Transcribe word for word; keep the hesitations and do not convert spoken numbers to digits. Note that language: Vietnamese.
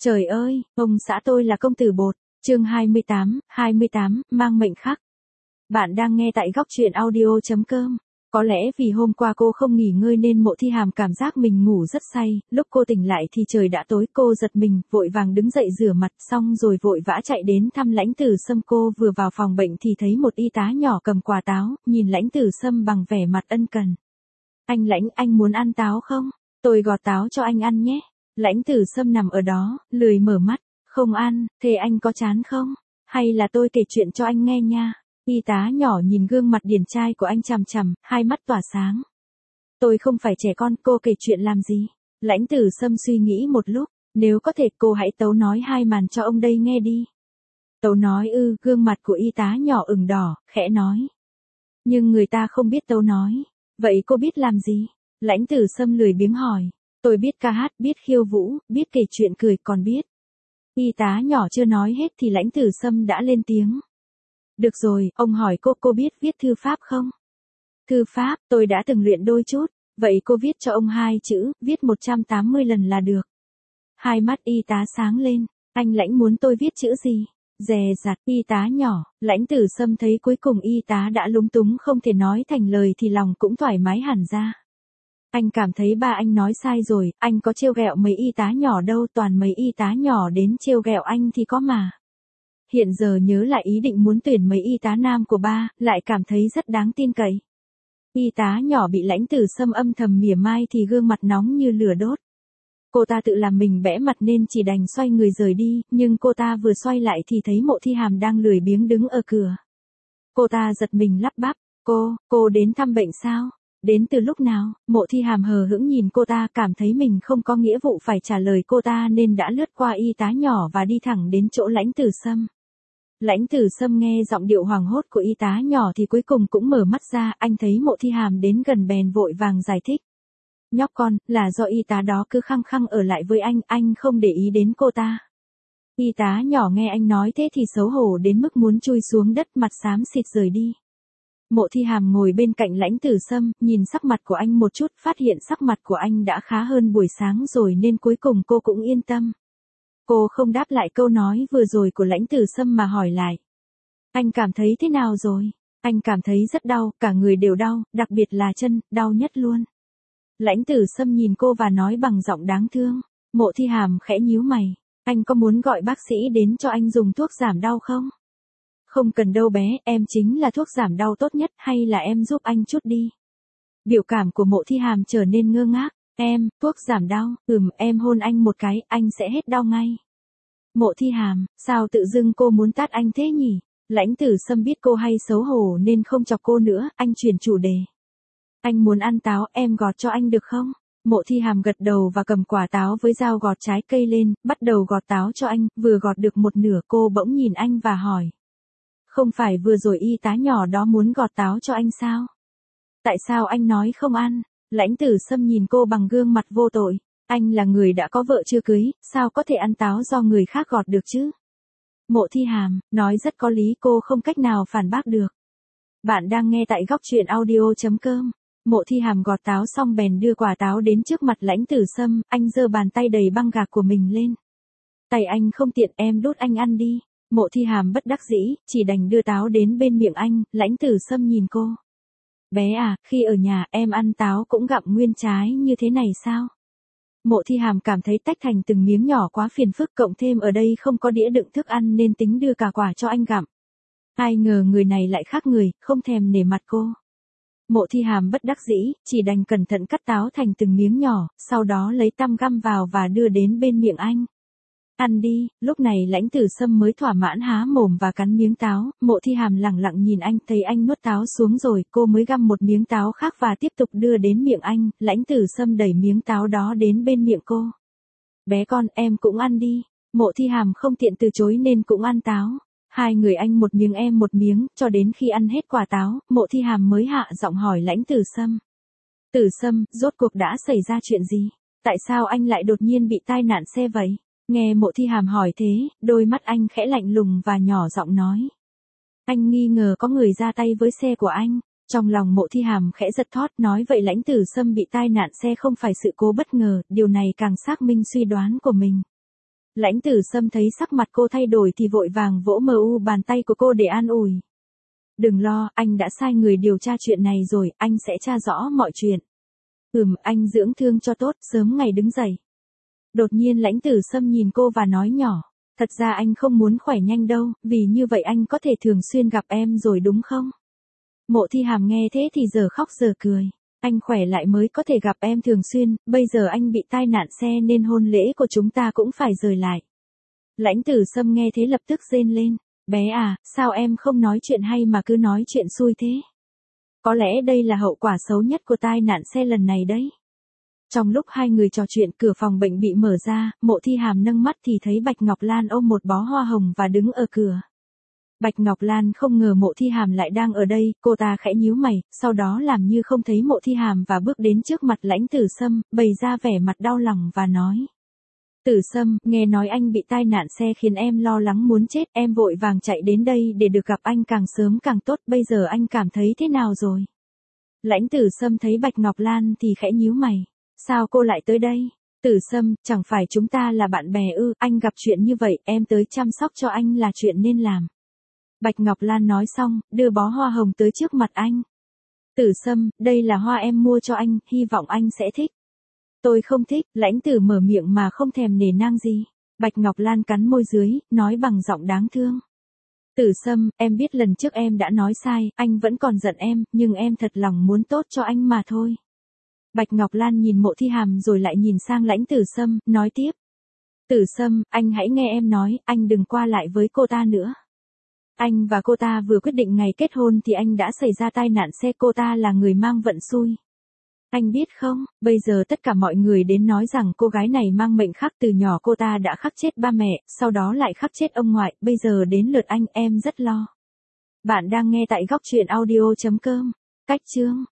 Trời ơi, ông xã tôi là công tử bột. Chương hai mươi tám, hai mươi tám, mang mệnh khắc. Bạn đang nghe tại góc truyện audio chấm com. Có lẽ vì hôm qua cô không nghỉ ngơi nên Mộ Thi Hàm cảm giác mình ngủ rất say, lúc cô tỉnh lại thì trời đã tối, cô giật mình, vội vàng đứng dậy rửa mặt xong rồi vội vã chạy đến thăm Lãnh Tử Sâm. Cô vừa vào phòng bệnh thì thấy một y tá nhỏ cầm quả táo, nhìn Lãnh Tử Sâm bằng vẻ mặt ân cần. Anh Lãnh, anh muốn ăn táo không? Tôi gọt táo cho anh ăn nhé. Lãnh Tử Sâm nằm ở đó, lười mở mắt. Không ăn, thế anh có chán không? Hay là tôi kể chuyện cho anh nghe nha. Y tá nhỏ nhìn gương mặt điển trai của anh chằm chằm, hai mắt tỏa sáng. Tôi không phải trẻ con, cô kể chuyện làm gì? Lãnh Tử Sâm suy nghĩ một lúc, nếu có thể cô hãy tấu nói hai màn cho ông đây nghe đi. Tấu nói ư, gương mặt của y tá nhỏ ửng đỏ, khẽ nói. Nhưng người ta không biết tấu nói. Vậy cô biết làm gì? Lãnh Tử Sâm lười biếng hỏi. Tôi biết ca hát, biết khiêu vũ, biết kể chuyện cười, còn biết. Y tá nhỏ chưa nói hết thì Lãnh Tử Sâm đã lên tiếng. Được rồi, ông hỏi cô, cô biết viết thư pháp không? Thư pháp, tôi đã từng luyện đôi chút. Vậy cô viết cho ông hai chữ, viết một trăm tám mươi lần là được. Hai mắt y tá sáng lên. Anh Lãnh muốn tôi viết chữ gì? Dè dặt, y tá nhỏ. Lãnh Tử Sâm thấy cuối cùng y tá đã lúng túng không thể nói thành lời thì lòng cũng thoải mái hẳn ra. Anh cảm thấy ba anh nói sai rồi, anh có trêu ghẹo mấy y tá nhỏ đâu, toàn mấy y tá nhỏ đến trêu ghẹo anh thì có mà. Hiện giờ nhớ lại ý định muốn tuyển mấy y tá nam của ba, lại cảm thấy rất đáng tin cậy. Y tá nhỏ bị Lãnh Tử Sâm âm thầm mỉa mai thì gương mặt nóng như lửa đốt. Cô ta tự làm mình bẽ mặt nên chỉ đành xoay người rời đi, nhưng cô ta vừa xoay lại thì thấy Mộ Thi Hàm đang lười biếng đứng ở cửa. Cô ta giật mình lắp bắp, cô, cô đến thăm bệnh sao? Đến từ lúc nào? Mộ Thi Hàm hờ hững nhìn cô ta, cảm thấy mình không có nghĩa vụ phải trả lời cô ta nên đã lướt qua y tá nhỏ và đi thẳng đến chỗ Lãnh Tử Sâm. Lãnh Tử Sâm nghe giọng điệu hoảng hốt của y tá nhỏ thì cuối cùng cũng mở mắt ra, anh thấy Mộ Thi Hàm đến gần bèn vội vàng giải thích. Nhóc con, là do y tá đó cứ khăng khăng ở lại với anh, anh không để ý đến cô ta. Y tá nhỏ nghe anh nói thế thì xấu hổ đến mức muốn chui xuống đất, mặt xám xịt rời đi. Mộ Thi Hàm ngồi bên cạnh Lãnh Tử Sâm, nhìn sắc mặt của anh một chút, phát hiện sắc mặt của anh đã khá hơn buổi sáng rồi nên cuối cùng cô cũng yên tâm. Cô không đáp lại câu nói vừa rồi của Lãnh Tử Sâm mà hỏi lại. Anh cảm thấy thế nào rồi? Anh cảm thấy rất đau, cả người đều đau, đặc biệt là chân, đau nhất luôn. Lãnh Tử Sâm nhìn cô và nói bằng giọng đáng thương. Mộ Thi Hàm khẽ nhíu mày. Anh có muốn gọi bác sĩ đến cho anh dùng thuốc giảm đau không? Không cần đâu bé, em chính là thuốc giảm đau tốt nhất, hay là em giúp anh chút đi. Biểu cảm của Mộ Thi Hàm trở nên ngơ ngác. Em, thuốc giảm đau, ừm, em hôn anh một cái, anh sẽ hết đau ngay. Mộ Thi Hàm, sao tự dưng cô muốn tát anh thế nhỉ? Lãnh Tử Sâm biết cô hay xấu hổ nên không chọc cô nữa, anh chuyển chủ đề. Anh muốn ăn táo, em gọt cho anh được không? Mộ Thi Hàm gật đầu và cầm quả táo với dao gọt trái cây lên, bắt đầu gọt táo cho anh, vừa gọt được một nửa cô bỗng nhìn anh và hỏi. Không phải vừa rồi y tá nhỏ đó muốn gọt táo cho anh sao? Tại sao anh nói không ăn? Lãnh Tử Sâm nhìn cô bằng gương mặt vô tội. Anh là người đã có vợ chưa cưới, sao có thể ăn táo do người khác gọt được chứ? Mộ Thi Hàm, nói rất có lý, cô không cách nào phản bác được. Bạn đang nghe tại góc truyện audio chấm com. Mộ Thi Hàm gọt táo xong bèn đưa quả táo đến trước mặt Lãnh Tử Sâm, anh giơ bàn tay đầy băng gạc của mình lên. Tay anh không tiện, em đút anh ăn đi. Mộ Thi Hàm bất đắc dĩ, chỉ đành đưa táo đến bên miệng anh. Lãnh Tử Sâm nhìn cô. Bé à, khi ở nhà em ăn táo cũng gặm nguyên trái như thế này sao? Mộ Thi Hàm cảm thấy tách thành từng miếng nhỏ quá phiền phức, cộng thêm ở đây không có đĩa đựng thức ăn nên tính đưa cả quả cho anh gặm. Ai ngờ người này lại khác người, không thèm nể mặt cô. Mộ Thi Hàm bất đắc dĩ, chỉ đành cẩn thận cắt táo thành từng miếng nhỏ, sau đó lấy tăm găm vào và đưa đến bên miệng anh. Ăn đi, lúc này Lãnh Tử Sâm mới thỏa mãn há mồm và cắn miếng táo. Mộ Thi Hàm lẳng lặng nhìn anh, thấy anh nuốt táo xuống rồi, cô mới găm một miếng táo khác và tiếp tục đưa đến miệng anh. Lãnh Tử Sâm đẩy miếng táo đó đến bên miệng cô. Bé con, em cũng ăn đi. Mộ Thi Hàm không tiện từ chối nên cũng ăn táo. Hai người anh một miếng em một miếng, cho đến khi ăn hết quả táo, Mộ Thi Hàm mới hạ giọng hỏi Lãnh Tử Sâm. Tử Sâm, rốt cuộc đã xảy ra chuyện gì? Tại sao anh lại đột nhiên bị tai nạn xe vậy? Nghe Mộ Thi Hàm hỏi thế, đôi mắt anh khẽ lạnh lùng và nhỏ giọng nói. Anh nghi ngờ có người ra tay với xe của anh. Trong lòng Mộ Thi Hàm khẽ giật thót, nói vậy Lãnh Tử Sâm bị tai nạn xe không phải sự cố bất ngờ, điều này càng xác minh suy đoán của mình. Lãnh Tử Sâm thấy sắc mặt cô thay đổi thì vội vàng vỗ mờ u bàn tay của cô để an ủi. Đừng lo, anh đã sai người điều tra chuyện này rồi, anh sẽ tra rõ mọi chuyện. Ừm, anh dưỡng thương cho tốt, sớm ngày đứng dậy. Đột nhiên Lãnh Tử Sâm nhìn cô và nói nhỏ, thật ra anh không muốn khỏe nhanh đâu, vì như vậy anh có thể thường xuyên gặp em rồi đúng không? Mộ Thi Hàm nghe thế thì giờ khóc giờ cười. Anh khỏe lại mới có thể gặp em thường xuyên, bây giờ anh bị tai nạn xe nên hôn lễ của chúng ta cũng phải rời lại. Lãnh Tử Sâm nghe thế lập tức rên lên, bé à, sao em không nói chuyện hay mà cứ nói chuyện xui thế? Có lẽ đây là hậu quả xấu nhất của tai nạn xe lần này đấy. Trong lúc hai người trò chuyện cửa phòng bệnh bị mở ra, Mộ Thi Hàm nâng mắt thì thấy Bạch Ngọc Lan ôm một bó hoa hồng và đứng ở cửa. Bạch Ngọc Lan không ngờ Mộ Thi Hàm lại đang ở đây, cô ta khẽ nhíu mày, sau đó làm như không thấy Mộ Thi Hàm và bước đến trước mặt Lãnh Tử Sâm, bày ra vẻ mặt đau lòng và nói. Tử Sâm, nghe nói anh bị tai nạn xe khiến em lo lắng muốn chết, em vội vàng chạy đến đây để được gặp anh càng sớm càng tốt, bây giờ anh cảm thấy thế nào rồi? Lãnh Tử Sâm thấy Bạch Ngọc Lan thì khẽ nhíu mày, sao cô lại tới đây? Tử Sâm, chẳng phải chúng ta là bạn bè ư, anh gặp chuyện như vậy, em tới chăm sóc cho anh là chuyện nên làm. Bạch Ngọc Lan nói xong, đưa bó hoa hồng tới trước mặt anh. Tử Sâm, đây là hoa em mua cho anh, hy vọng anh sẽ thích. Tôi không thích, Lãnh Tử mở miệng mà không thèm nể nang gì. Bạch Ngọc Lan cắn môi dưới, nói bằng giọng đáng thương. Tử Sâm, em biết lần trước em đã nói sai, anh vẫn còn giận em, nhưng em thật lòng muốn tốt cho anh mà thôi. Bạch Ngọc Lan nhìn Mộ Thi Hàm rồi lại nhìn sang Lãnh Tử Sâm, nói tiếp. Tử Sâm, anh hãy nghe em nói, anh đừng qua lại với cô ta nữa. Anh và cô ta vừa quyết định ngày kết hôn thì anh đã xảy ra tai nạn xe, cô ta là người mang vận xui. Anh biết không, bây giờ tất cả mọi người đến nói rằng cô gái này mang mệnh khắc, từ nhỏ cô ta đã khắc chết ba mẹ, sau đó lại khắc chết ông ngoại, bây giờ đến lượt anh, em rất lo. Bạn đang nghe tại góc truyện audio chấm com. Cách chương